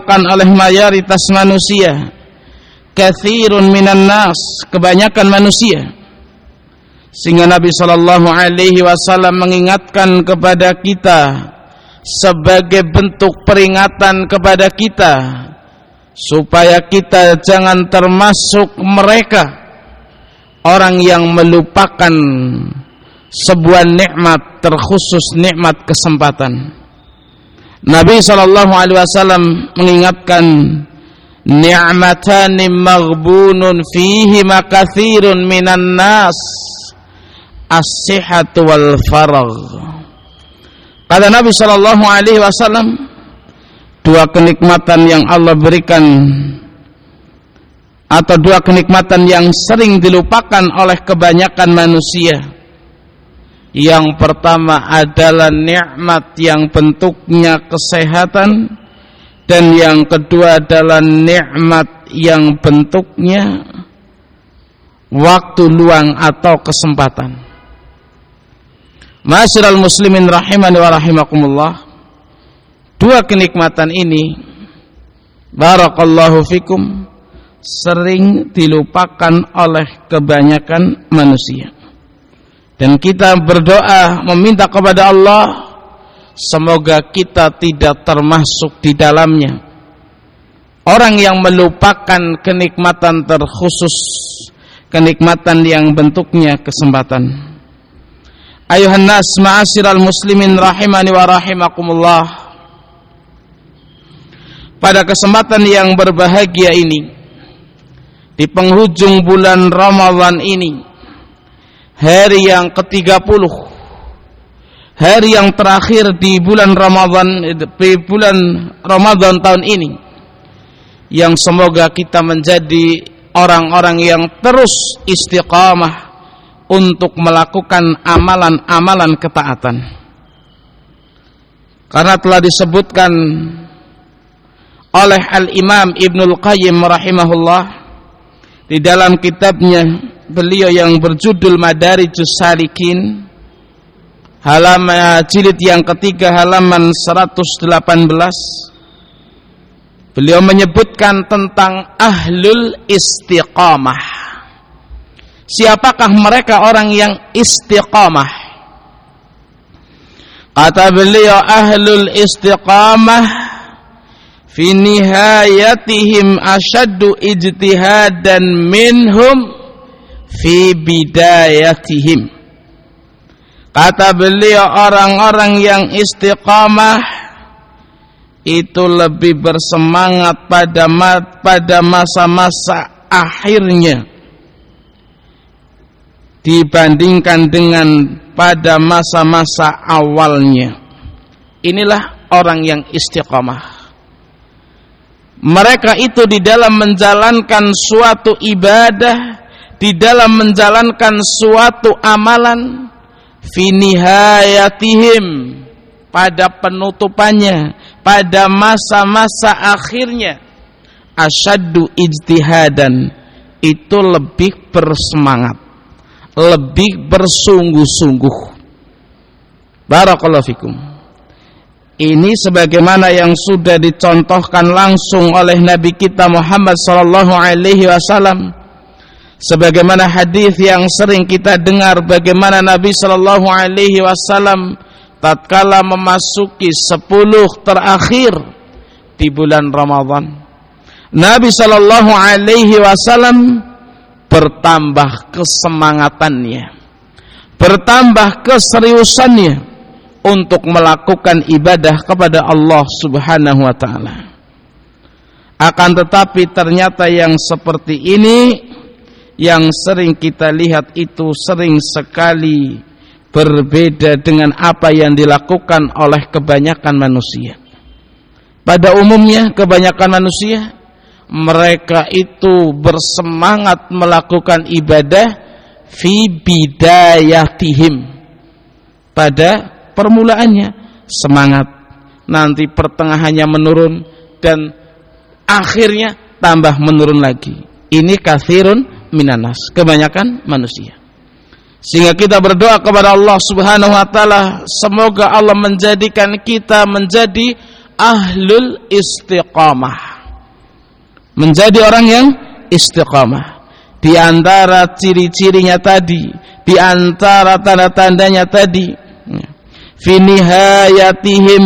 dilupakan oleh mayoritas manusia. Katsirun minan nas, kebanyakan manusia. Sehingga Nabi sallallahu alaihi wasallam mengingatkan kepada kita sebagai bentuk peringatan kepada kita supaya kita jangan termasuk mereka orang yang melupakan sebuah nikmat, terkhusus nikmat kesempatan. Nabi sallallahu alaihi wasallam mengingatkan, ni'matani maghbunun fihi makathirun minan nas, as-sihhatu wal faragh. Kata Nabi sallallahu alaihi wasallam, dua kenikmatan yang Allah berikan atau dua kenikmatan yang sering dilupakan oleh kebanyakan manusia. Yang pertama adalah nikmat yang bentuknya kesehatan, dan yang kedua adalah nikmat yang bentuknya waktu luang atau kesempatan. Ma'asyiral muslimin rahimani wa rahimakumullah, dua kenikmatan ini barakallahu fikum sering dilupakan oleh kebanyakan manusia. Dan kita berdoa meminta kepada Allah semoga kita tidak termasuk di dalamnya orang yang melupakan kenikmatan terkhusus, kenikmatan yang bentuknya kesempatan. Ayuhan nas ma'asyiral muslimin rahimani wa rahimakumullah, pada kesempatan yang berbahagia ini, di penghujung bulan Ramadan ini, hari yang ke-30, hari yang terakhir di bulan Ramadan tahun ini, yang semoga kita menjadi orang-orang yang terus istiqamah untuk melakukan amalan-amalan ketaatan. Karena telah disebutkan oleh Al-Imam Ibnul Qayyim rahimahullah di dalam kitabnya beliau yang berjudul Madarijus Salikin, halaman jilid yang ketiga halaman 118, beliau menyebutkan tentang ahlul istiqamah. Siapakah mereka orang yang istiqamah? Kata beliau, ahlul istiqamah fi nihayatihim asyaddu ijtihadan minhum fi bidayatihim. Kata beliau, orang-orang yang istiqamah itu lebih bersemangat pada masa-masa akhirnya dibandingkan dengan pada masa-masa awalnya. Inilah orang yang istiqamah. Mereka itu di dalam menjalankan suatu ibadah, di dalam menjalankan suatu amalan, fi nihayatihim, pada penutupannya, pada masa-masa akhirnya, asyaddu ijtihadan, itu lebih bersemangat, lebih bersungguh-sungguh. Barakallahu fikum. Ini sebagaimana yang sudah dicontohkan langsung oleh Nabi kita Muhammad sallallahu alaihi wasallam, sebagaimana hadis yang sering kita dengar bagaimana Nabi sallallahu alaihi wasallam tatkala memasuki 10 terakhir di bulan Ramadan, Nabi sallallahu alaihi wasallam bertambah kesemangatannya, bertambah keseriusannya untuk melakukan ibadah kepada Allah Subhanahu wa taala. Akan tetapi ternyata yang seperti ini yang sering kita lihat itu sering sekali berbeda dengan apa yang dilakukan oleh kebanyakan manusia. Pada umumnya kebanyakan manusia, mereka itu bersemangat melakukan ibadah fi bidayatihim, pada permulaannya semangat, nanti pertengahannya menurun, dan akhirnya tambah menurun lagi. Ini katsirun minanas, kebanyakan manusia. Sehingga kita berdoa kepada Allah Subhanahu wa taala, semoga Allah menjadikan kita menjadi ahlul istiqamah, menjadi orang yang istiqamah. Di antara ciri-cirinya tadi, di antara tanda-tandanya tadi, fi nihayatihim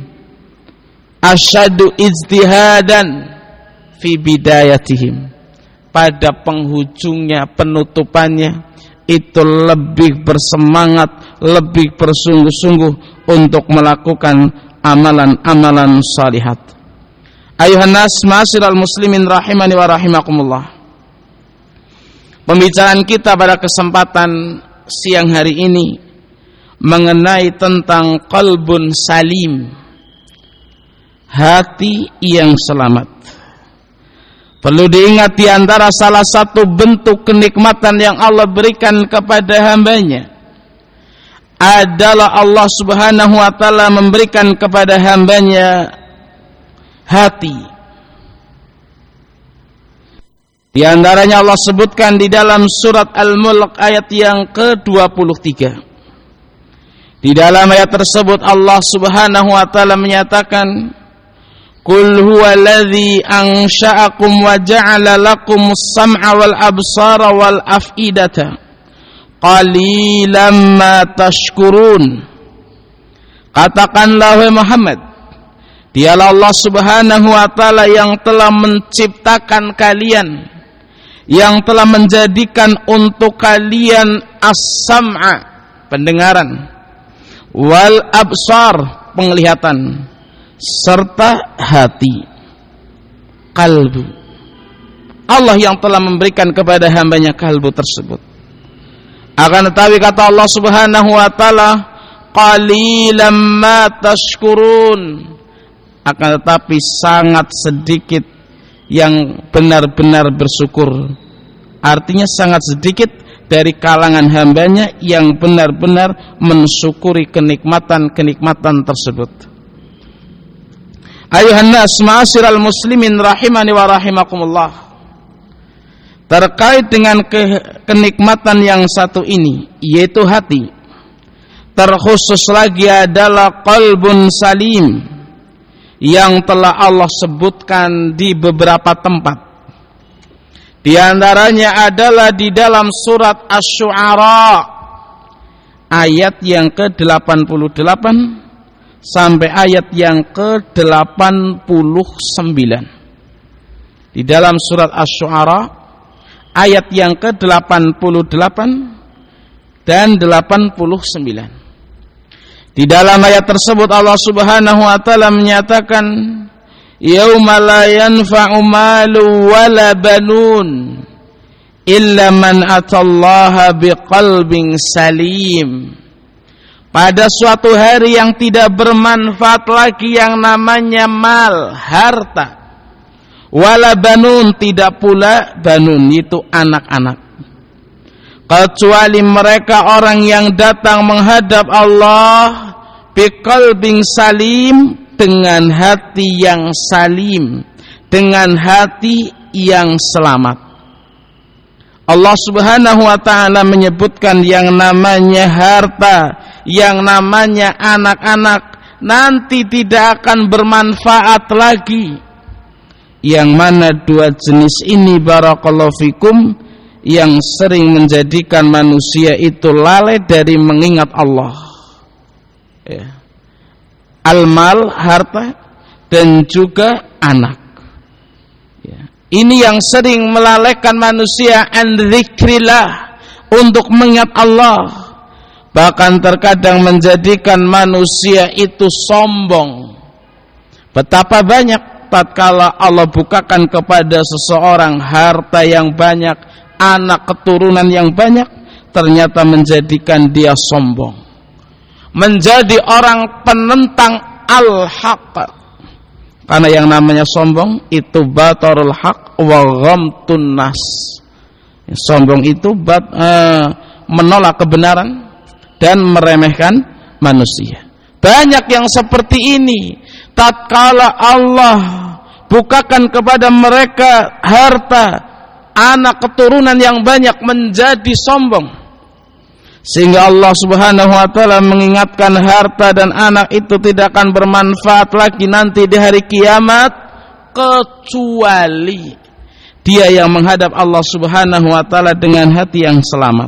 asyaddu ijtihadan fi bidayatihim, pada penghujungnya, penutupannya itu lebih bersemangat, lebih bersungguh-sungguh untuk melakukan amalan-amalan salihat. Ayuhan nas ma'asyiral muslimin rahimani wa rahimakumullah. Pembicaraan kita pada kesempatan siang hari ini mengenai tentang qalbun salim, hati yang selamat. Perlu diingat, di antara salah satu bentuk kenikmatan yang Allah berikan kepada hambanya adalah Allah subhanahu wa ta'ala memberikan kepada hambanya hati. Di antaranya Allah sebutkan di dalam surat Al-Mulk ayat yang ke-23. Di dalam ayat tersebut Allah subhanahu wa ta'ala menyatakan, Qul huwaladzi ansha'akum wa ja'ala lakumus sam'a wal absara wal af'idata qalilan ma tashkurun. Katakanlah wahai Muhammad, dialah Allah subhanahu wa ta'ala yang telah menciptakan kalian, yang telah menjadikan untuk kalian as-sam'a, pendengaran, wal absar, penglihatan, serta hati, kalbu. Allah yang telah memberikan kepada hambanya kalbu tersebut. Akan tetapi kata Allah subhanahu wa ta'ala, qalilan ma tashkurun, akan tetapi sangat sedikit yang benar-benar bersyukur. Artinya sangat sedikit dari kalangan hambanya yang benar-benar mensyukuri kenikmatan-kenikmatan tersebut. Ayuhan nas ma'asyiral muslimin rahimani wa rahimakumullah. Terkait dengan kenikmatan yang satu ini, yaitu hati, terkhusus lagi adalah qalbun salim yang telah Allah sebutkan di beberapa tempat. Di antaranya adalah di dalam surat Asy-Syu'ara ayat yang ke-88 sampai ayat yang ke-89. Di dalam surat Asy-Syu'ara ayat yang ke-88 dan 89. Di dalam ayat tersebut Allah subhanahu wa ta'ala menyatakan, yauma la yanfa'u malu wala banun illa man atallaha biqalbin salim. Pada suatu hari yang tidak bermanfaat lagi yang namanya mal, harta, wala banun, tidak pula banun, itu anak-anak, kecuali mereka orang yang datang menghadap Allah biqalbin salim, dengan hati yang salim, dengan hati yang selamat. Allah subhanahu wa ta'ala menyebutkan yang namanya harta, yang namanya anak-anak nanti tidak akan bermanfaat lagi. Yang mana dua jenis ini barakallahu fikum yang sering menjadikan manusia itu lalai dari mengingat Allah, ya. Al-mal, harta, dan juga anak, ya. Ini yang sering melalaikan manusia an dzikrillah, untuk mengingat Allah. Bahkan terkadang menjadikan manusia itu sombong. Betapa banyak tatkala Allah bukakan kepada seseorang harta yang banyak, anak keturunan yang banyak, ternyata menjadikan dia sombong, menjadi orang penentang al-haq. Karena yang namanya sombong itu batarul haq wa ghamtun nas. Sombong itu menolak kebenaran dan meremehkan manusia. Banyak yang seperti ini. Tatkala Allah bukakan kepada mereka harta, anak keturunan yang banyak, menjadi sombong, Sehingga Allah Subhanahu wa taala mengingatkan harta dan anak itu tidak akan bermanfaat lagi nanti di hari kiamat kecuali dia yang menghadap Allah Subhanahu wa taala dengan hati yang selamat.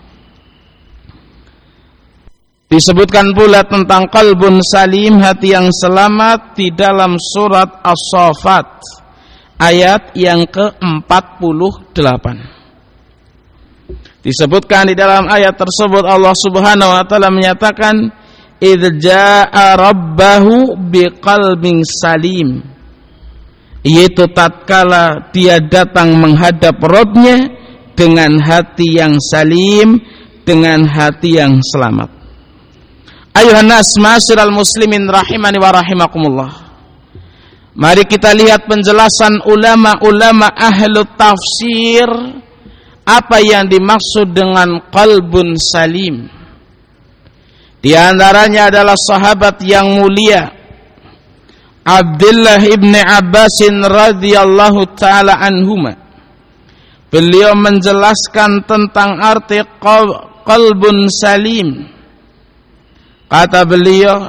Disebutkan pula tentang qalbun salim, hati yang selamat, di dalam surat As-Saffat ayat yang ke-48. Disebutkan di dalam ayat tersebut Allah Subhanahu wa taala menyatakan idz jaa rabbahu biqalbin salim, yaitu tatkala dia datang menghadap Rabb-nya dengan hati yang salim, dengan hati yang selamat. Ayuhan nas ma'asyiral muslimin rahimani wa rahimakumullah. Mari kita lihat penjelasan ulama-ulama ahlu tafsir apa yang dimaksud dengan qalbun salim. Di antaranya adalah sahabat yang mulia Abdullah ibn Abbas radhiyallahu taala anhuma. Beliau menjelaskan tentang arti qalbun salim. Kata beliau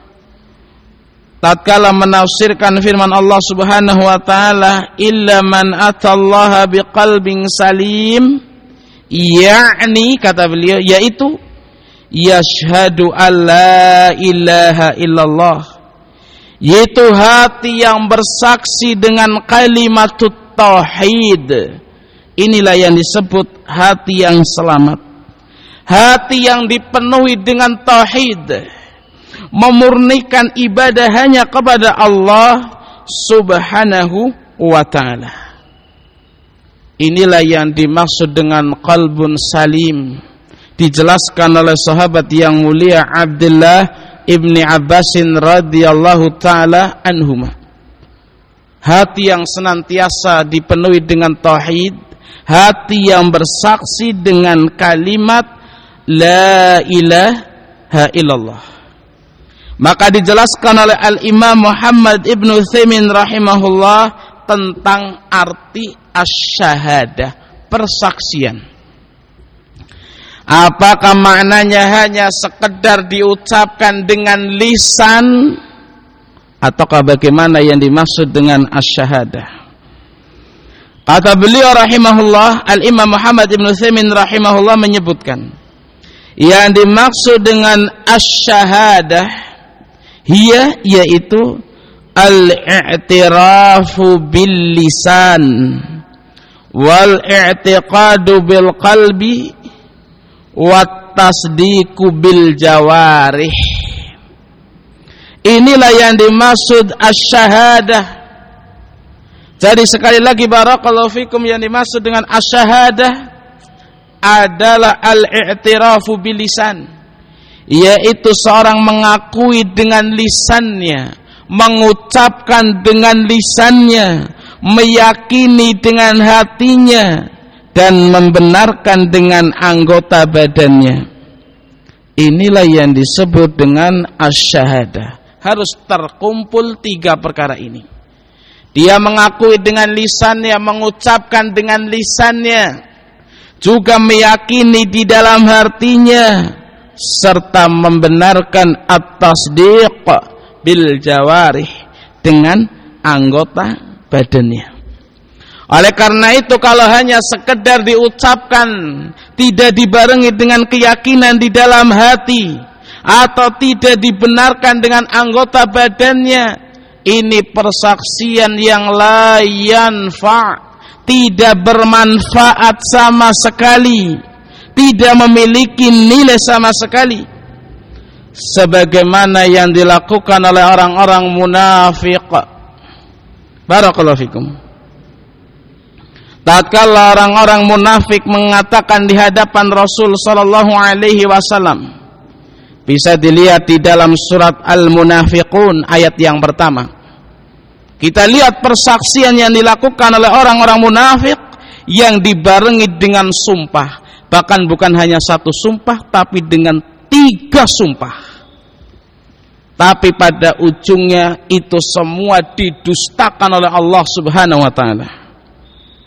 tatkala menafsirkan firman Allah Subhanahu wa taala illa man atallaha biqalbin salim, yakni kata beliau yaitu yashhadu alla ilaha illallah, yaitu hati yang bersaksi dengan kalimat tauhid. Inilah yang disebut hati yang selamat, hati yang dipenuhi dengan tauhid, memurnikan ibadah hanya kepada Allah Subhanahu wa ta'ala. Inilah yang dimaksud dengan qalbun salim, dijelaskan oleh sahabat yang mulia Abdullah ibni Abbas radhiyallahu ta'ala anhuma. Hati yang senantiasa dipenuhi dengan tauhid, hati yang bersaksi dengan kalimat la ilaha illallah. Maka dijelaskan oleh Al-Imam Muhammad Ibn Utsaimin rahimahullah tentang arti asy-syahadah, persaksian. Apakah maknanya hanya sekedar diucapkan dengan lisan, ataukah bagaimana yang dimaksud dengan asy-syahadah? Kata beliau rahimahullah, Al-Imam Muhammad Ibn Utsaimin rahimahullah menyebutkan yang dimaksud dengan asy-syahadah yaitu al-i'tirafu bil lisan wal i'tiqadu bil qalbi wat tasdiqu bil jawarih. Inilah yang dimaksud asy-syahadah. Jadi sekali lagi barakallahu fikum, yang dimaksud dengan asy-syahadah adalah al-i'tirafu bil lisan, yaitu seorang mengakui dengan lisannya, mengucapkan dengan lisannya, meyakini dengan hatinya, dan membenarkan dengan anggota badannya. Inilah yang disebut dengan asy-syahadah. Harus terkumpul 3 perkara ini. Dia mengakui dengan lisannya, mengucapkan dengan lisannya, juga meyakini di dalam hatinya, serta membenarkan at-tasdiq bil jawarih, dengan anggota badannya. Oleh karena itu, kalau hanya sekedar diucapkan, tidak dibarengi dengan keyakinan di dalam hati, atau tidak dibenarkan dengan anggota badannya, ini persaksian yang la yanfa', tidak bermanfaat sama sekali, tidak memiliki nilai sama sekali, sebagaimana yang dilakukan oleh orang-orang munafik. Barakallahu fikum. Tatkala orang-orang munafik mengatakan di hadapan Rasul sallallahu alaihi wasallam, bisa dilihat di dalam surat Al-Munafiqun ayat yang pertama. Kita lihat persaksian yang dilakukan oleh orang-orang munafik yang dibarengi dengan sumpah. Bahkan bukan hanya 1 sumpah, tapi dengan 3 sumpah. Tapi pada ujungnya itu semua didustakan oleh Allah Subhanahu wa ta'ala.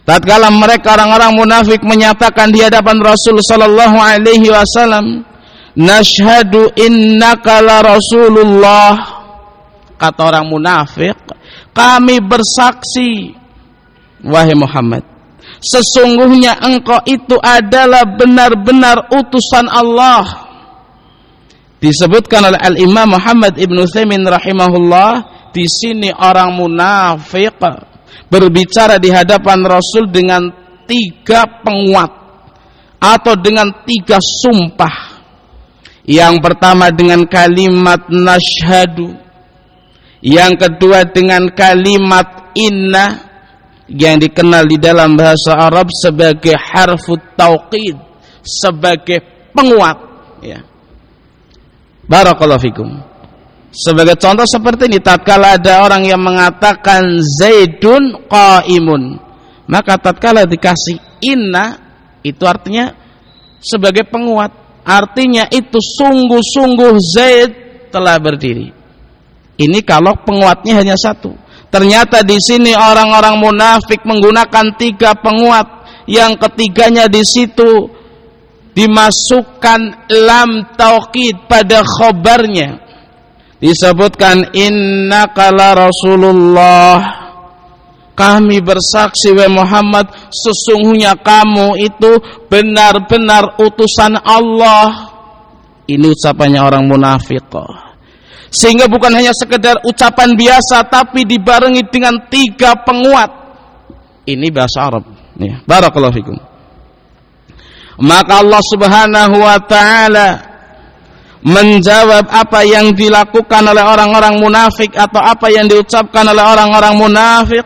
tatkala mereka orang-orang munafik menyatakan di hadapan Rasul sallallahu alaihi wasallam, "Nashhadu innaka la Rasulullah." Kata orang munafik, "Kami bersaksi, wahai Muhammad, sesungguhnya engkau itu adalah benar-benar utusan Allah." Disebutkan oleh Al-Imam Muhammad Ibn Utsaimin rahimahullah, di sini orang munafik berbicara di hadapan Rasul dengan 3 penguat atau dengan 3 sumpah. Yang pertama dengan kalimat nashhadu, yang kedua dengan kalimat inna yang dikenal di dalam bahasa Arab sebagai harfut tauqid, sebagai penguat, ya. Barakallahu fikum. Sebagai contoh seperti ini, tatkala ada orang yang mengatakan Zaidun qaimun, maka tatkala dikasih inna, itu artinya sebagai penguat, artinya itu sungguh-sungguh Zaid telah berdiri. Ini kalau penguatnya hanya 1. Ternyata di sini orang-orang munafik menggunakan 3 penguat, yang ketiganya di situ dimasukkan lam taukid pada khobarnya. Disebutkan innaka la Rasulullah, kami bersaksi wahai Muhammad, sesungguhnya kamu itu benar-benar utusan Allah. Ini ucapannya orang munafik. Sehingga bukan hanya sekedar ucapan biasa, tapi dibarengi dengan 3 penguat. Ini bahasa Arab, ya. Barakallahu fikum. Maka Allah Subhanahu wa ta'ala menjawab apa yang dilakukan oleh orang-orang munafik atau apa yang diucapkan oleh orang-orang munafik.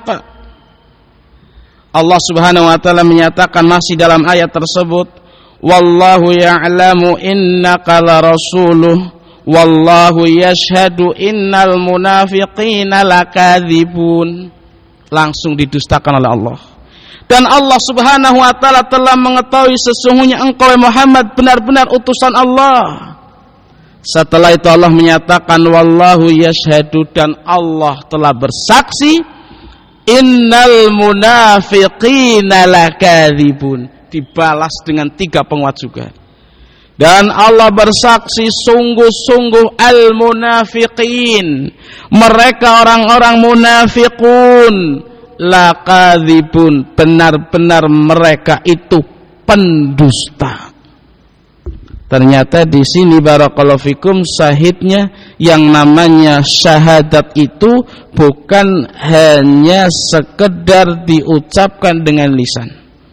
Allah Subhanahu wa ta'ala menyatakan masih dalam ayat tersebut, wallahu ya'lamu innaka la rasuluh wallahu yashhadu innal munafiqina lakadzibun. Langsung didustakan oleh Allah. Dan Allah Subhanahu wa ta'ala telah mengetahui sesungguhnya engkau Muhammad benar-benar utusan Allah. Setelah itu Allah menyatakan wallahu yashhadu, dan Allah telah bersaksi innal munafiqina lakadzibun. Dibalas dengan 3 penguat juga. Dan Allah bersaksi sungguh-sungguh al-munafiqin, mereka orang-orang munafiqun, lakadzibun, benar-benar mereka itu pendusta. Ternyata di sini barakallahu fikum syahidnya, yang namanya syahadat itu bukan hanya sekedar diucapkan dengan lisan.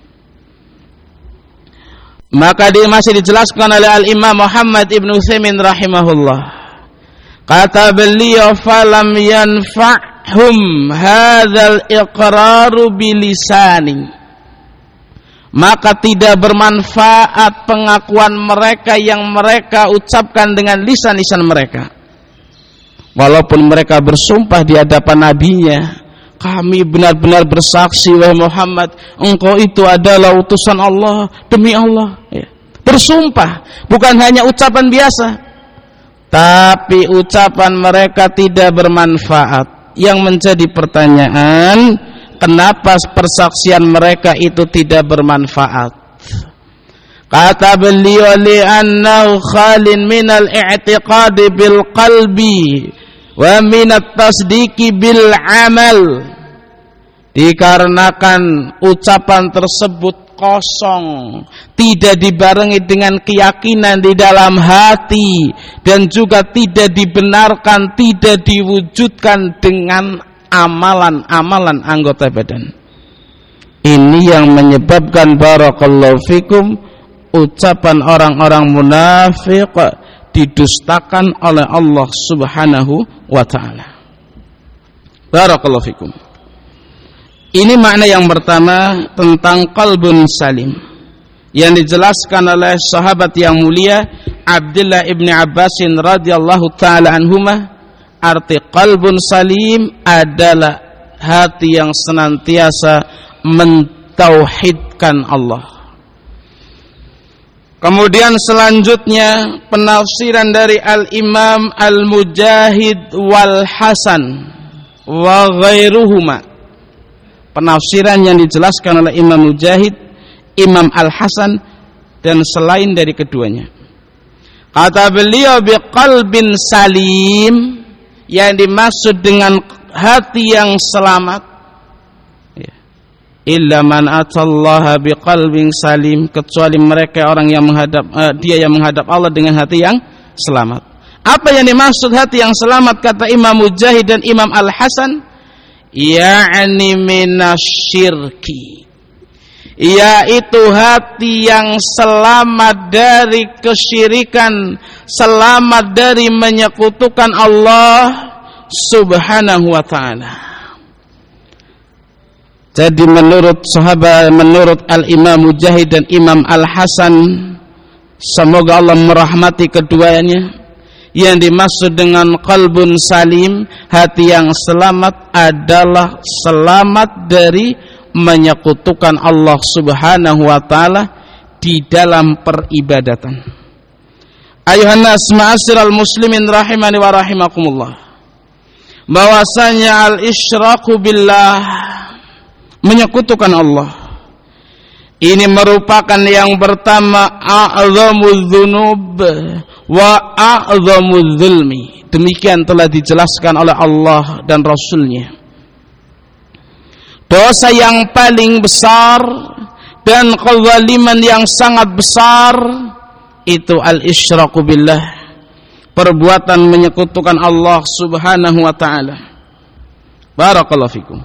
Maka dia masih dijelaskan oleh Al-Imam Muhammad Ibn Utsaimin rahimahullah. Kata beliau, falam yanfa'hum hadzal iqraru bilisani. Maka tidak bermanfaat pengakuan mereka yang mereka ucapkan dengan lisan-lisan mereka. Walaupun mereka bersumpah di hadapan nabinya, kami benar-benar bersaksi wahai Muhammad, engkau itu adalah utusan Allah, demi Allah, ya. Bersumpah, bukan hanya ucapan biasa, tapi ucapan mereka tidak bermanfaat. Yang menjadi pertanyaan, kenapa persaksian mereka itu tidak bermanfaat? Kata beliau, li'annahu khalin minal i'tiqadi bil qalbi wa minat tasdiki bil amal. Dikarenakan ucapan tersebut kosong, tidak dibarengi dengan keyakinan di dalam hati, dan juga tidak dibenarkan, tidak diwujudkan dengan amalan-amalan anggota badan. Ini yang menyebabkan barakallahu fikum ucapan orang-orang munafik didustakan oleh Allah Subhanahu wa ta'ala. Barakallahu fikum. Ini makna yang pertama tentang qalbun salim, yang dijelaskan oleh sahabat yang mulia Abdullah ibn Abbasin radhiyallahu ta'ala anhumah. Arti qalbun salim adalah hati yang senantiasa mentauhidkan Allah. Kemudian selanjutnya penafsiran dari Al-Imam Al-Mujahid wal Hasan wa ghairuhuma penafsiran yang dijelaskan oleh Imam Mujahid, Imam Al-Hasan, dan selain dari keduanya. Kata beliau, biqalbin salim, yang dimaksud dengan hati yang selamat, illa man atallaha biqalbin salim, kecuali mereka orang yang menghadap dia yang menghadap Allah dengan hati yang selamat. Apa yang dimaksud hati yang selamat, kata Imam Mujahid dan Imam Al-Hasan, ya'ni minasyirki, yaitu hati yang selamat dari kesyirikan, selamat dari menyekutukan Allah Subhanahu wa ta'ala. Jadi menurut sahabat, menurut Al-Imam Mujahid dan Imam Al-Hasan, semoga Allah merahmati keduanya, yang dimaksud dengan qalbun salim, hati yang selamat, adalah selamat dari menyekutukan Allah Subhanahu wa ta'ala di dalam peribadatan. Ayuhan nas ma'asyiral muslimin rahimani wa rahimakumullah, bahwasanya al-isyraku billah, menyekutukan Allah, ini merupakan yang pertama a'zamuz dzunub wa a'zamuz zulmi. Demikian telah dijelaskan oleh Allah dan Rasul-Nya. Dosa yang paling besar dan kezaliman yang sangat besar itu al-isyraku billah, perbuatan menyekutukan Allah Subhanahu wa ta'ala. Barakallahu fikum.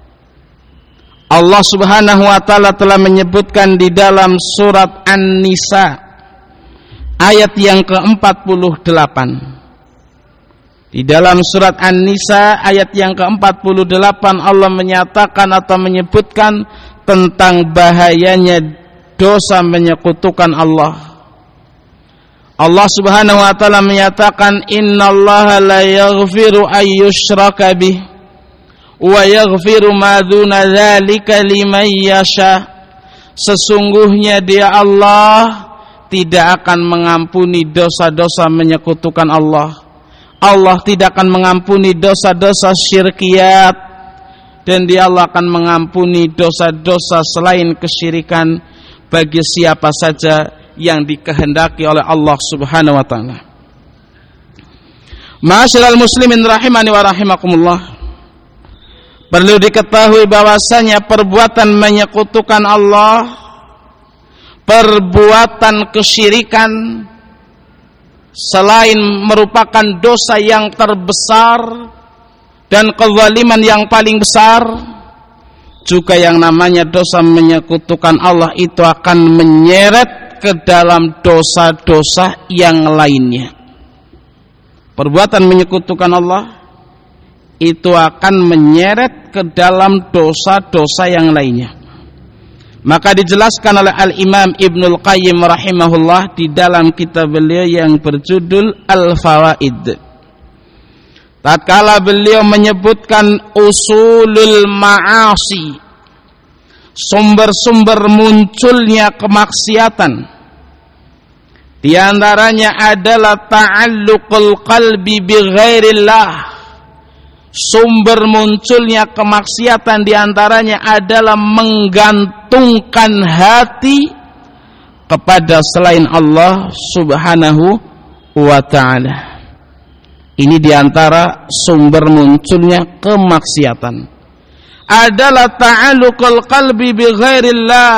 Allah Subhanahu wa ta'ala telah menyebutkan di dalam surat An-Nisa ayat yang ke-48. Di dalam surat An-Nisa ayat yang ke-48 Allah menyatakan atau menyebutkan tentang bahayanya dosa menyekutukan Allah. Allah Subhanahu wa ta'ala menyatakan, innallaha la yaghfiru ayyushraka bih wa yaghfiru ma duna dzalika liman yasha. Sesungguhnya Dia Allah tidak akan mengampuni dosa-dosa menyekutukan Allah. Allah tidak akan mengampuni dosa-dosa syirkiyat, dan Dia Allah akan mengampuni dosa-dosa selain kesyirikan bagi siapa saja yang dikehendaki oleh Allah Subhanahu wa ta'ala. Ma'asyiral muslimin rahimani wa rahimakumullah, perlu diketahui bahwasanya perbuatan menyekutukan Allah, perbuatan kesyirikan, selain merupakan dosa yang terbesar dan kezaliman yang paling besar, juga yang namanya dosa menyekutukan Allah itu akan menyeret ke dalam dosa-dosa yang lainnya. Perbuatan menyekutukan Allah itu akan menyeret ke dalam dosa-dosa yang lainnya. Maka dijelaskan oleh Al-Imam Ibnul Qayyim rahimahullah di dalam kitab beliau yang berjudul Al-Fawaid. Tatkala beliau menyebutkan usulul ma'asi, sumber-sumber munculnya kemaksiatan, di antaranya adalah ta'alluqul qalbi bi ghairillah. Sumber munculnya kemaksiatan di antaranya adalah menggantungkan hati kepada selain Allah Subhanahu wa ta'ala. Ini di antara sumber munculnya kemaksiatan adalah ta'alluqul qalbi bi ghairillah,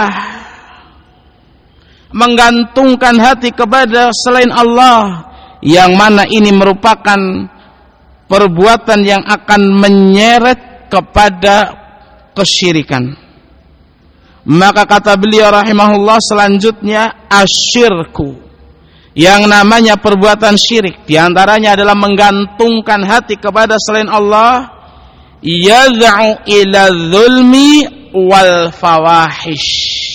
menggantungkan hati kepada selain Allah, yang mana ini merupakan perbuatan yang akan menyeret kepada kesyirikan. Maka kata beliau rahimahullah selanjutnya, asyirku, yang namanya perbuatan syirik, diantaranya adalah menggantungkan hati kepada selain Allah, yad'u ila zulmi wal fawahish.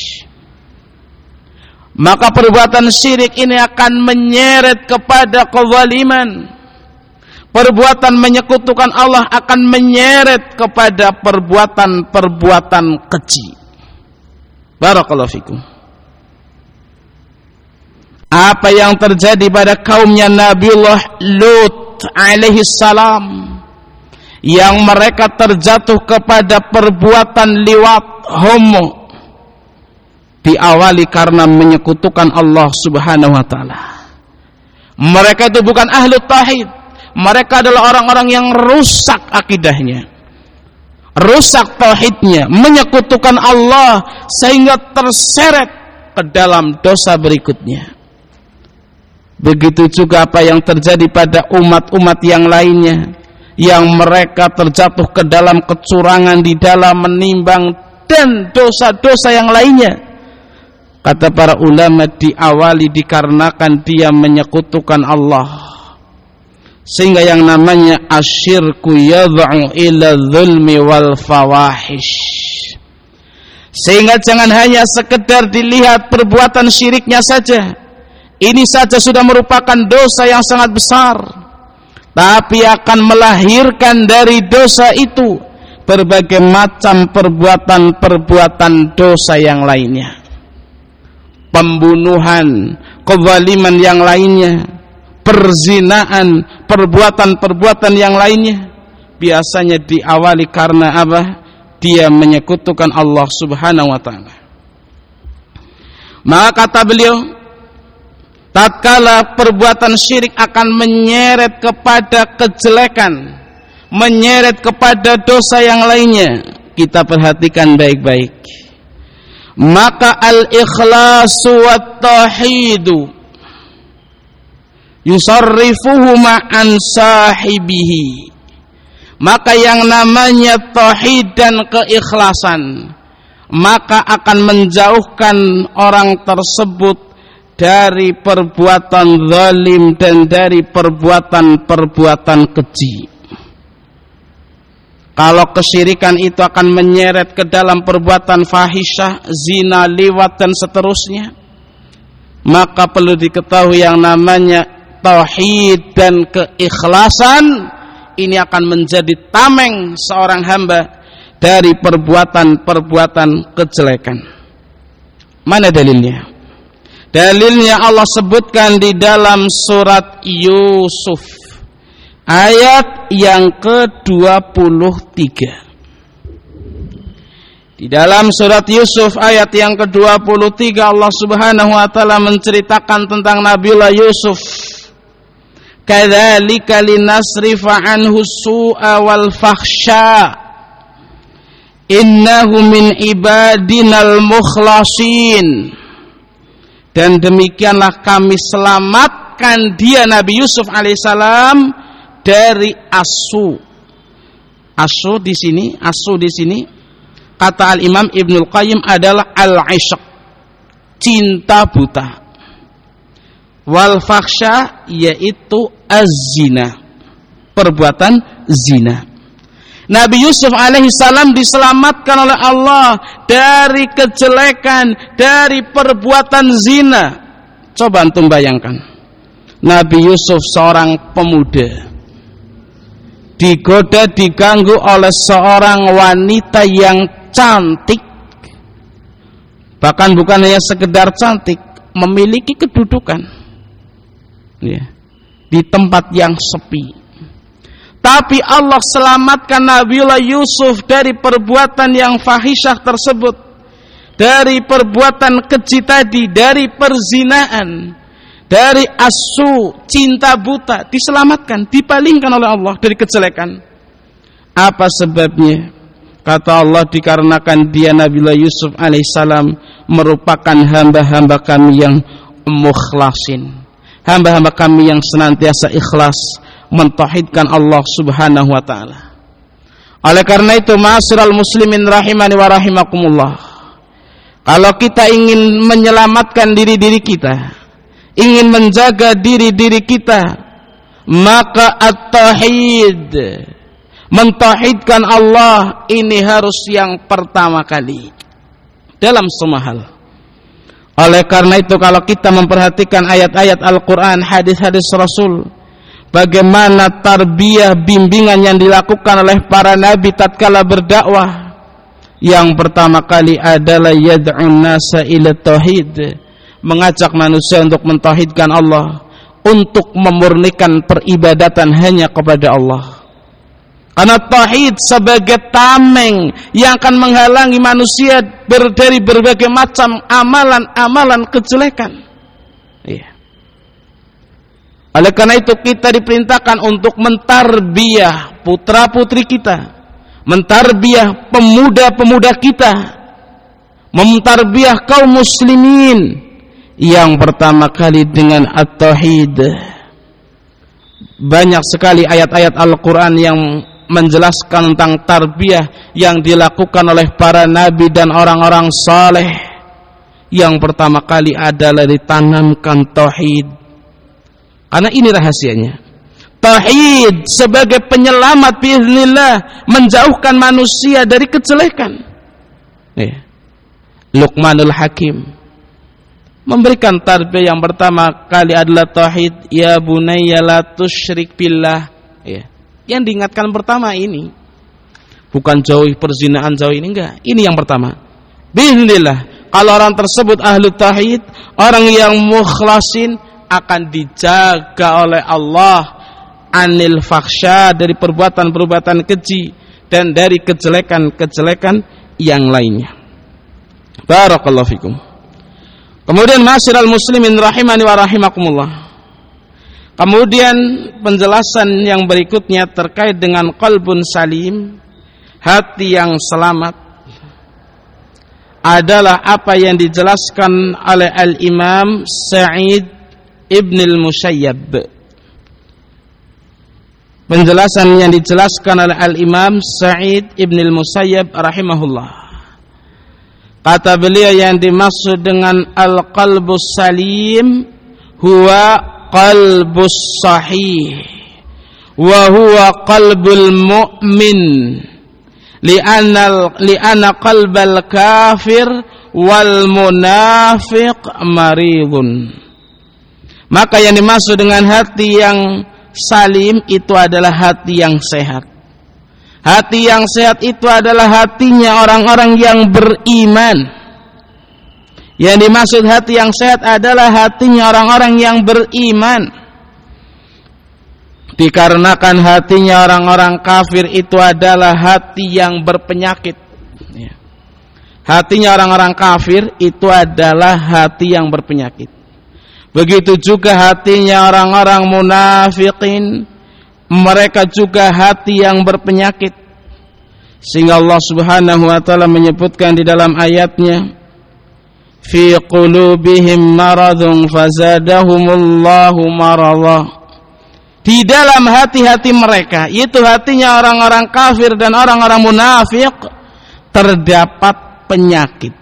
Maka perbuatan syirik ini akan menyeret kepada kezaliman. Perbuatan menyekutukan Allah akan menyeret kepada perbuatan-perbuatan keji. Barakallahu fikum. Apa yang terjadi pada kaumnya Nabiullah Lut alaihi salam, yang mereka terjatuh kepada perbuatan liwat, homo, diawali karena menyekutukan Allah Subhanahu wa taala. Mereka itu bukan ahlu tauhid, mereka adalah orang-orang yang rusak akidahnya, rusak tauhidnya, menyekutukan Allah sehingga terseret ke dalam dosa berikutnya. Begitu juga apa yang terjadi pada umat-umat yang lainnya, yang mereka terjatuh ke dalam kecurangan, di dalam menimbang dan dosa-dosa yang lainnya. Kata para ulama, diawali dikarenakan dia menyekutukan Allah, sehingga yang namanya asyirku yad'u ila dzulmi wal fawahish. Sehingga jangan hanya sekedar dilihat perbuatan syiriknya saja, ini saja sudah merupakan dosa yang sangat besar, tapi akan melahirkan dari dosa itu berbagai macam perbuatan-perbuatan dosa yang lainnya, pembunuhan, kezaliman yang lainnya, perzinaan, perbuatan-perbuatan yang lainnya. Biasanya diawali karena apa? Dia menyekutukan Allah Subhanahu wa taala. Maka kata beliau, tatkala perbuatan syirik akan menyeret kepada kejelekan, menyeret kepada dosa yang lainnya, kita perhatikan baik-baik. Maka al-ikhlasu wat-tauhidu yusarrifuhu ma'an sahibihi. Maka yang namanya tauhid dan keikhlasan, maka akan menjauhkan orang tersebut dari perbuatan zalim dan dari perbuatan-perbuatan keji. Kalau kesyirikan itu akan menyeret ke dalam perbuatan fahisyah, zina, liwat dan seterusnya, maka perlu diketahui yang namanya tauhid dan keikhlasan ini akan menjadi tameng seorang hamba dari perbuatan-perbuatan kejelekan. Mana dalilnya? Dalilnya Allah sebutkan di dalam surat Yusuf ayat yang ke-23. Di dalam surat Yusuf ayat yang ke-23 Allah Subhanahu wa taala menceritakan tentang Nabiullah Yusuf. Kadzalika linasrifa anhu su'a wal fakhsha innahu min ibadinal mukhlasin. Dan demikianlah kami selamatkan dia Nabi Yusuf alaihissalam dari asu. Asu di sini kata Al-Imam Ibnul Qayyim adalah al-ishq, cinta buta. Wal fakhsha yaitu az-zina, perbuatan zina. Nabi Yusuf alaihissalam diselamatkan oleh Allah dari kejelekan, dari perbuatan zina. Coba antum bayangkan, Nabi Yusuf seorang pemuda digoda, diganggu oleh seorang wanita yang cantik, bahkan bukan hanya sekedar cantik, memiliki kedudukan ya, di tempat yang sepi. Tapi Allah selamatkan Nabiullah Yusuf dari perbuatan yang fahisyah tersebut, dari perbuatan keji tadi, dari perzinaan, dari asu, cinta buta, diselamatkan, dipalingkan oleh Allah dari kejelekan. Apa sebabnya? Kata Allah, dikarenakan dia Nabiullah Yusuf alaihissalam merupakan hamba-hamba kami yang mukhlasin, hamba-hamba kami yang senantiasa ikhlas mentauhidkan Allah Subhanahu wa taala. Oleh karena itu, ma'asyiral muslimin rahimani wa rahimakumullah, kalau kita ingin menyelamatkan diri-diri kita, ingin menjaga diri-diri kita, maka at-tauhid, mentauhidkan Allah, ini harus yang pertama kali dalam semua hal. Oleh karena itu, kalau kita memperhatikan ayat-ayat Al-Quran, hadis-hadis Rasul, bagaimana tarbiyah, bimbingan yang dilakukan oleh para nabi tatkala berdakwah, yang pertama kali adalah yad'un nasa ila tauhid, mengajak manusia untuk mentauhidkan Allah, untuk memurnikan peribadatan hanya kepada Allah. Karena tauhid sebagai tameng yang akan menghalangi manusia dari berbagai macam amalan-amalan kejelekan. Iya. Oleh karena itu kita diperintahkan untuk mentarbiyah putra-putri kita, mentarbiyah pemuda-pemuda kita, mentarbiyah kaum muslimin yang pertama kali dengan at-tauhid. Banyak sekali ayat-ayat Al-Quran yang menjelaskan tentang tarbiyah yang dilakukan oleh para nabi dan orang-orang saleh. Yang pertama kali adalah ditanamkan tauhid. Karena ini rahasianya. Tauhid sebagai penyelamat biiznillah menjauhkan manusia dari kejelekan. Luqmanul Hakim memberikan tarbiyah yang pertama kali adalah tauhid. Ya bunayya la tusyrik billah. Yang diingatkan pertama ini, bukan jauhi perzinahan, jauhi ini enggak. Ini yang pertama. Bismillah. Kalau orang tersebut ahlu tauhid, orang yang mukhlasin, akan dijaga oleh Allah anil fakhsya, dari perbuatan-perbuatan keji dan dari kejelekan-kejelekan yang lainnya. Barakallahu fikum. Kemudian masyiral muslimin rahimani wa rahimakumullah. Kemudian penjelasan yang berikutnya terkait dengan qalbun salim, hati yang selamat, adalah apa yang dijelaskan oleh Al-Imam Sa'id Ibn al-Musayyab. Penjelasan yang dijelaskan oleh Al-Imam Sa'id Ibn al-Musayyab rahimahullah. Kata beliau yang dimaksud dengan al-qalbus salim huwa qalbus sahih wa huwa qalbul mu'min li'anna qalbal kafir wal munafiq maridun. Maka yang dimaksud dengan hati yang salim itu adalah hati yang sehat. Hati yang sehat itu adalah hatinya orang-orang yang beriman. Yang dimaksud hati yang sehat adalah hatinya orang-orang yang beriman. Dikarenakan hatinya orang-orang kafir itu adalah hati yang berpenyakit. Hatinya orang-orang kafir itu adalah hati yang berpenyakit. Begitu juga hatinya orang-orang munafikin, mereka juga hati yang berpenyakit. Sehingga Allah Subhanahu wa taala menyebutkan di dalam ayatnya, fi qulubihim maradun fazadahumullahu marada. Di dalam hati-hati mereka, yaitu hatinya orang-orang kafir dan orang-orang munafik, terdapat penyakit.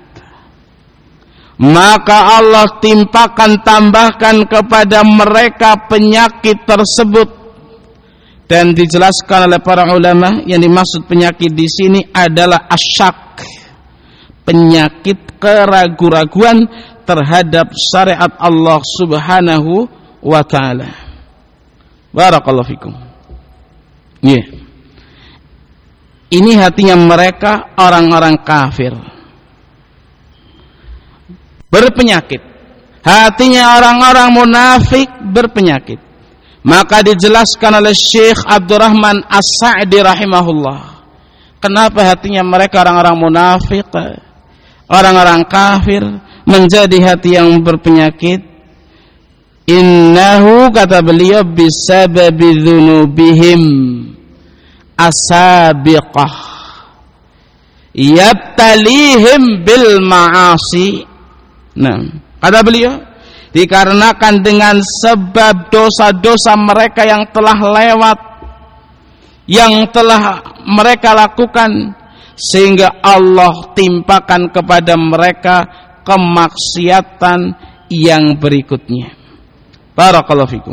Maka Allah tambahkan kepada mereka penyakit tersebut. Dan dijelaskan oleh para ulama, yang dimaksud penyakit di sini adalah asyak, penyakit keraguan-raguan terhadap syariat Allah Subhanahu wa taala. Barakallahu fikum. Ini hatinya mereka orang-orang kafir, berpenyakit. Hatinya orang-orang munafik berpenyakit. Maka dijelaskan oleh Syekh Abdurrahman As-Sa'di rahimahullah, kenapa hatinya mereka orang-orang munafik, orang-orang kafir menjadi hati yang berpenyakit. Innahu, kata beliau, bisababi dzunubihim asabiqah yabtalihim bil ma'asi. Nah, kata beliau, dikarenakan dengan sebab dosa-dosa mereka yang telah lewat, yang telah mereka lakukan, sehingga Allah timpakan kepada mereka kemaksiatan yang berikutnya. Barakallahu fikum.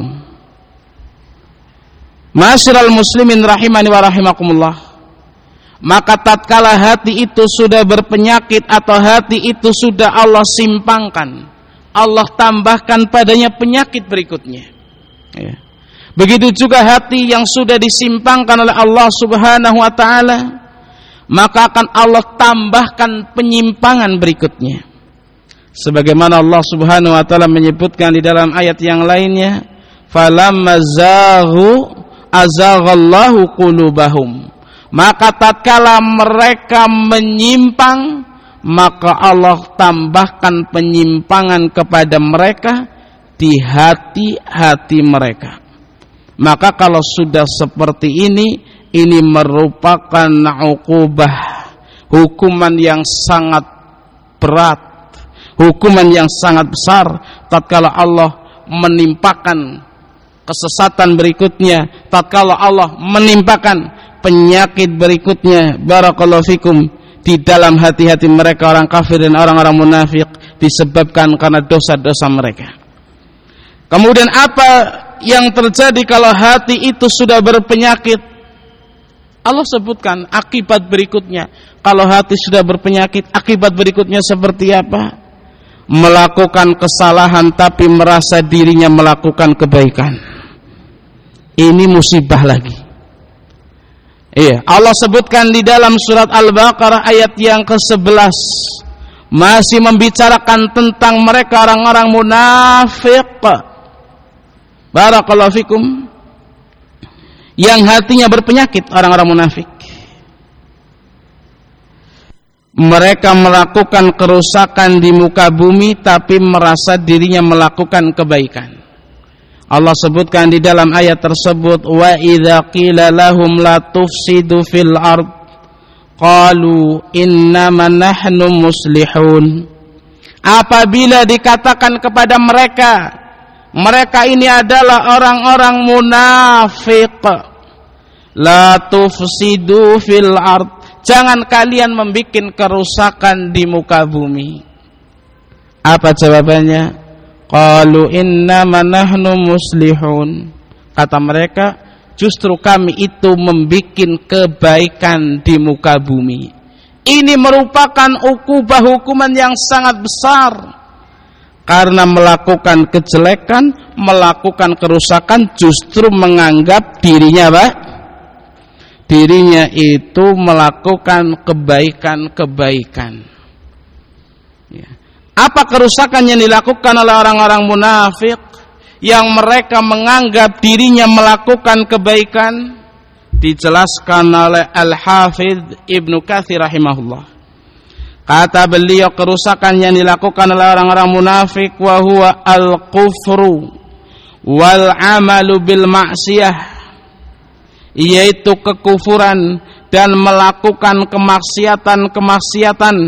Masyiral muslimin rahimani wa rahimakumullah. Maka tatkala hati itu sudah berpenyakit atau hati itu sudah Allah simpangkan, Allah tambahkan padanya penyakit berikutnya. Begitu juga hati yang sudah disimpangkan oleh Allah Subhanahu wa taala, maka akan Allah tambahkan penyimpangan berikutnya. Sebagaimana Allah Subhanahu wa taala menyebutkan di dalam ayat yang lainnya, falamma zaghu azaghallahu qulubahum. Maka tatkala mereka menyimpang, maka Allah tambahkan penyimpangan kepada mereka di hati-hati mereka. Maka kalau sudah seperti ini merupakan uqubah, hukuman yang sangat berat, hukuman yang sangat besar tatkala Allah menimpakan kesesatan berikutnya, tatkala Allah menimpakan penyakit berikutnya, barakallahu fikum, di dalam hati-hati mereka orang kafir dan orang-orang munafik, disebabkan karena dosa-dosa mereka. Kemudian apa yang terjadi kalau hati itu sudah berpenyakit? Allah sebutkan akibat berikutnya. Kalau hati sudah berpenyakit, akibat berikutnya seperti apa? Melakukan kesalahan tapi merasa dirinya melakukan kebaikan. Ini musibah lagi. Iya, Allah sebutkan di dalam surat Al-Baqarah ayat yang ke-11, masih membicarakan tentang mereka orang-orang munafik. Barakallahu fikum, yang hatinya berpenyakit, orang-orang munafik. Mereka melakukan kerusakan di muka bumi tapi merasa dirinya melakukan kebaikan. Allah sebutkan di dalam ayat tersebut, wa idza qila lahum la tufsidu fil ard qalu innama nahnu muslihun. Apabila dikatakan kepada mereka ini adalah orang-orang munafik, la tufsidu fil ard, jangan kalian membuat kerusakan di muka bumi. Apa jawabannya? Qalu innama nahnu muslihun. Kata mereka, justru kami itu membuat kebaikan di muka bumi. Ini merupakan ukubah, hukuman yang sangat besar. Karena melakukan kejelekan, melakukan kerusakan, justru menganggap dirinya apa? Dirinya itu melakukan kebaikan-kebaikan. Ya. Apa kerusakan yang dilakukan oleh orang-orang munafik yang mereka menganggap dirinya melakukan kebaikan? Dijelaskan oleh Al-Hafidh Ibnu Katsir rahimahullah. Kata beliau, kerusakan yang dilakukan oleh orang-orang munafik wa huwa al-kufru wal amalu bil ma'siyah, yaitu kekufuran dan melakukan kemaksiatan.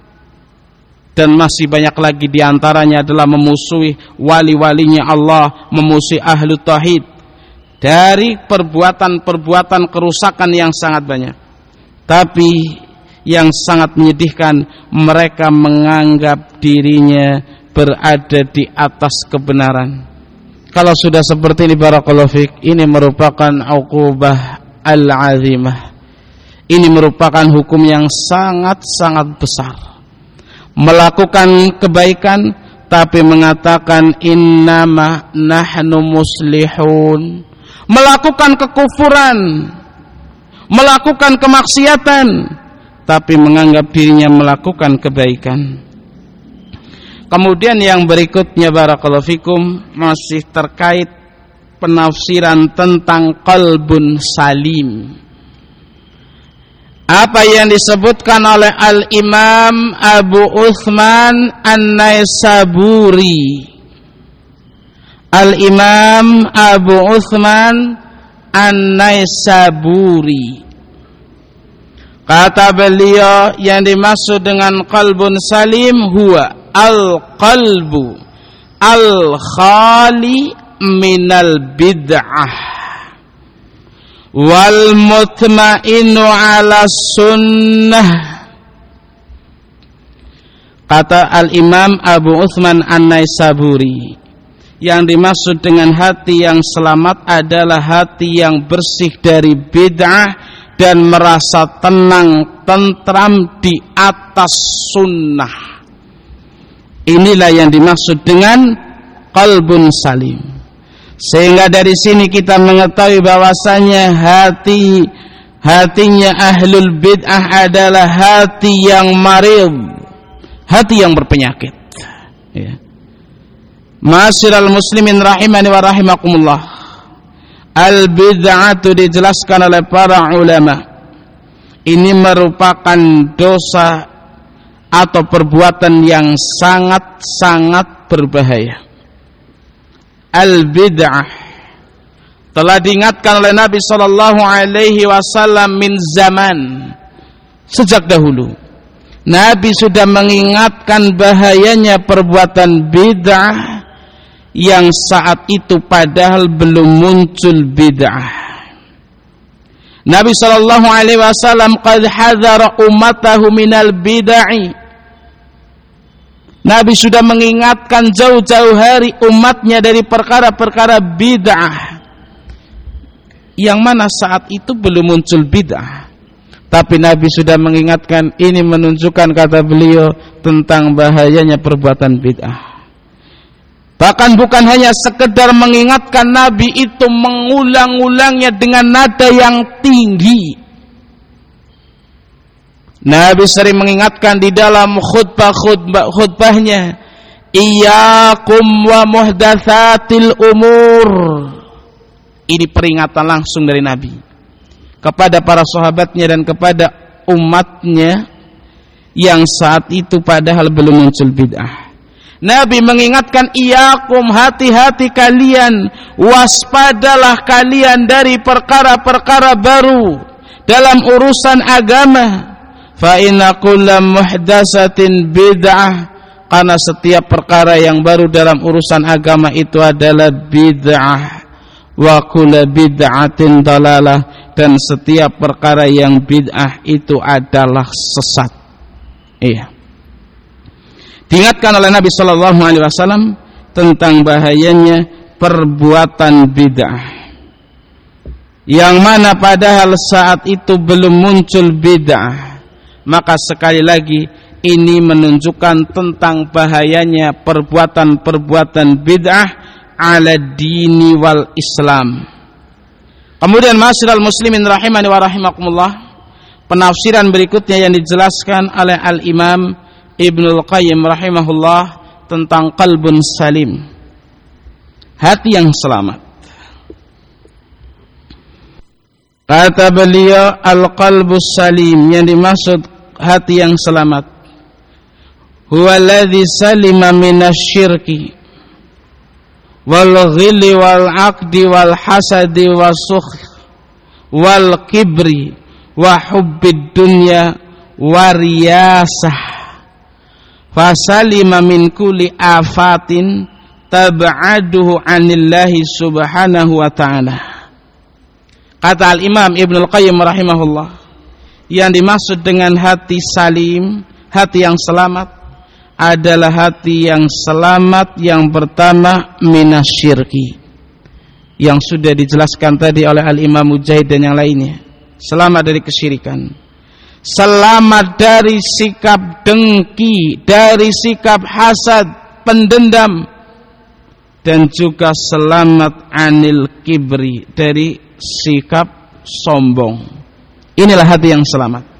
Dan masih banyak lagi diantaranya adalah memusuhi wali-walinya Allah, memusuhi ahlu tauhid. Dari perbuatan-perbuatan kerusakan yang sangat banyak. Tapi yang sangat menyedihkan, mereka menganggap dirinya berada di atas kebenaran. Kalau sudah seperti ini, barakallahu fik, ini merupakan uqubah al-azimah. Ini merupakan hukum yang sangat-sangat besar. Melakukan kebaikan tapi mengatakan innama nahnu muslihun. Melakukan kekufuran, melakukan kemaksiatan, tapi menganggap dirinya melakukan kebaikan. Kemudian yang berikutnya, barakallahu fikum, masih terkait penafsiran tentang qalbun salim. Apa yang disebutkan oleh Al-Imam Abu Uthman An-Naisaburi. Al-Imam Abu Uthman An-Naisaburi, kata beliau, yang dimaksud dengan qalbun salim huwa al-qalbu al-khali minal bid'ah wal mutmainu ala sunnah. Kata Al-Imam Abu Uthman An-Naisaburi, yang dimaksud dengan hati yang selamat adalah hati yang bersih dari bid'ah dan merasa tenang, tentram di atas sunnah. Inilah yang dimaksud dengan qalbun salim. Sehingga dari sini kita mengetahui bahwasanya hatinya ahlul bid'ah adalah hati yang marid, hati yang berpenyakit. Ya. Ma'asyiral muslimin rahimani wa rahimakumullah. Al-bid'atu dijelaskan oleh para ulama, ini merupakan dosa atau perbuatan yang sangat-sangat berbahaya. Al-bid'ah telah diingatkan oleh Nabi sallallahu alaihi wasallam min zaman, sejak dahulu Nabi sudah mengingatkan bahayanya perbuatan bid'ah yang saat itu padahal belum muncul bid'ah. Nabi sallallahu alaihi wasallam qad hadzara ummatahu minal bid'ah. Nabi sudah mengingatkan jauh-jauh hari umatnya dari perkara-perkara bid'ah, yang mana saat itu belum muncul bid'ah. Tapi Nabi sudah mengingatkan. Ini menunjukkan, kata beliau, tentang bahayanya perbuatan bid'ah. Bahkan bukan hanya sekedar mengingatkan, Nabi itu mengulang-ulangnya dengan nada yang tinggi. Nabi sering mengingatkan di dalam khutbahnya, iyyakum wa muhdatsatil umur. Ini peringatan langsung dari Nabi kepada para sahabatnya dan kepada umatnya yang saat itu padahal belum muncul bid'ah. Nabi mengingatkan, iyyakum, hati-hati kalian, waspadalah kalian dari perkara-perkara baru dalam urusan agama. Fa inna kulla muhdatsatin bid'ah, karena setiap perkara yang baru dalam urusan agama itu adalah bid'ah. Wa kullu bid'atin dalalah, dan setiap perkara yang bid'ah itu adalah sesat. Iya. Diingatkan oleh Nabi sallallahu alaihi wasallam tentang bahayanya perbuatan bid'ah, yang mana padahal saat itu belum muncul bid'ah. Maka sekali lagi ini menunjukkan tentang bahayanya perbuatan-perbuatan bid'ah ala dini wal Islam. Kemudian ma'asyiral muslimin rahimani wa rahimakumullah, penafsiran berikutnya yang dijelaskan oleh Al-Imam Ibnul Qayyim rahimahullah tentang qalbun salim, hati yang selamat. Kata beliau, al-qalbus salim, yang dimaksud hati yang selamat, huwa alladhi salima minasyirki wal ghilli wal aqdi wal hasadi wasukh wal kibri wa hubbid dunya wa riyasah, fasalima min kulli afatin tab'aduhu anillahi subhanahu wa ta'ala. Kata Al-Imam Ibnul Qayyim rahimahullah, yang dimaksud dengan hati salim, hati yang selamat, adalah hati yang selamat yang pertama minasyirki, yang sudah dijelaskan tadi oleh Al-Imam Mujahid dan yang lainnya. Selamat dari kesyirikan, selamat dari sikap dengki, dari sikap hasad, pendendam, dan juga selamat anil kibri, dari sikap sombong. Inilah hati yang selamat.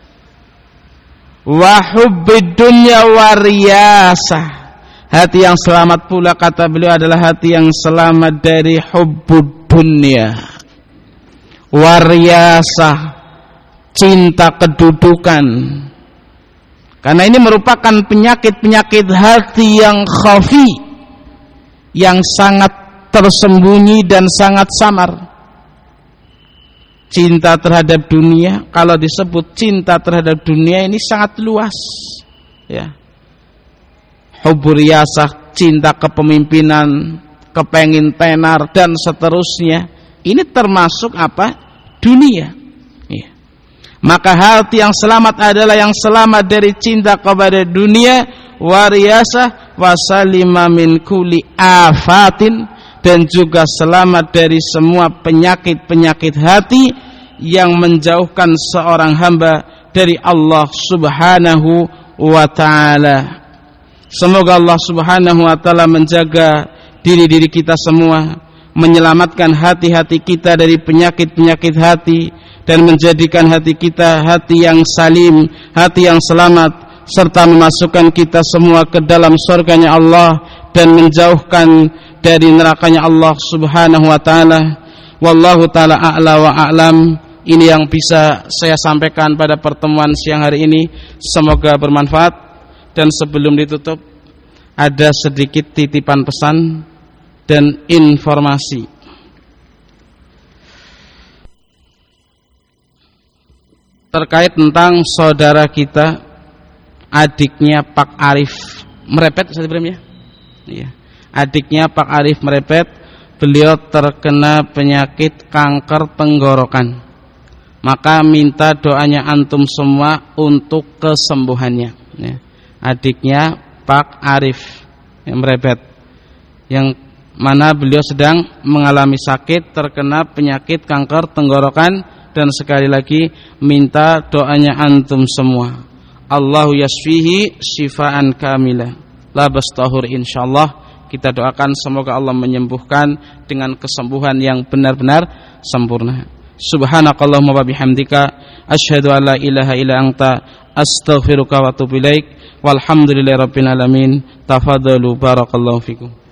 Wa hubbid dunya wa riyasah, hati yang selamat pula, kata beliau, adalah hati yang selamat dari hubbud dunya wa riyasah, cinta kedudukan. Karena ini merupakan penyakit-penyakit hati yang khafi, yang sangat tersembunyi dan sangat samar. Cinta terhadap dunia, kalau disebut cinta terhadap dunia ini sangat luas, ya. Hubbur riyasah, cinta kepemimpinan, kepengin tenar dan seterusnya. Ini termasuk apa? Dunia. Ya. Maka hati yang selamat adalah yang selamat dari cinta kepada dunia, wariyasah, wasalima min kulli afatin, dan juga selamat dari semua penyakit-penyakit hati yang menjauhkan seorang hamba dari Allah subhanahu wa ta'ala. Semoga Allah subhanahu wa ta'ala menjaga diri-diri kita semua, menyelamatkan hati-hati kita dari penyakit-penyakit hati, dan menjadikan hati kita hati yang salim, hati yang selamat, serta memasukkan kita semua ke dalam surganya Allah dan menjauhkan dari nerakanya Allah subhanahu wa ta'ala. Wallahu ta'ala a'la wa a'lam. Ini yang bisa saya sampaikan pada pertemuan siang hari ini. Semoga bermanfaat. Dan sebelum ditutup, ada sedikit titipan pesan dan informasi. Terkait tentang saudara kita, adiknya Pak Arif Merepet, Ustaz Ibrahim ya? Iya. Adiknya Pak Arif Merepet, beliau terkena penyakit kanker tenggorokan. Maka minta doanya antum semua untuk kesembuhannya. Ya. Adiknya Pak Arif Merepet, yang mana beliau sedang mengalami sakit, terkena penyakit kanker tenggorokan, dan sekali lagi minta doanya antum semua. Allahu yasfihi shifaan kamilah la bastahur, insyaallah. Kita doakan semoga Allah menyembuhkan dengan kesembuhan yang benar-benar sempurna. Subhanakallahumma wa bihamdika asyhadu an la ilaha illa anta astaghfiruka wa atubu ilaik. Walhamdulillahirabbil alamin. Tafadhalu barakallahu fikum.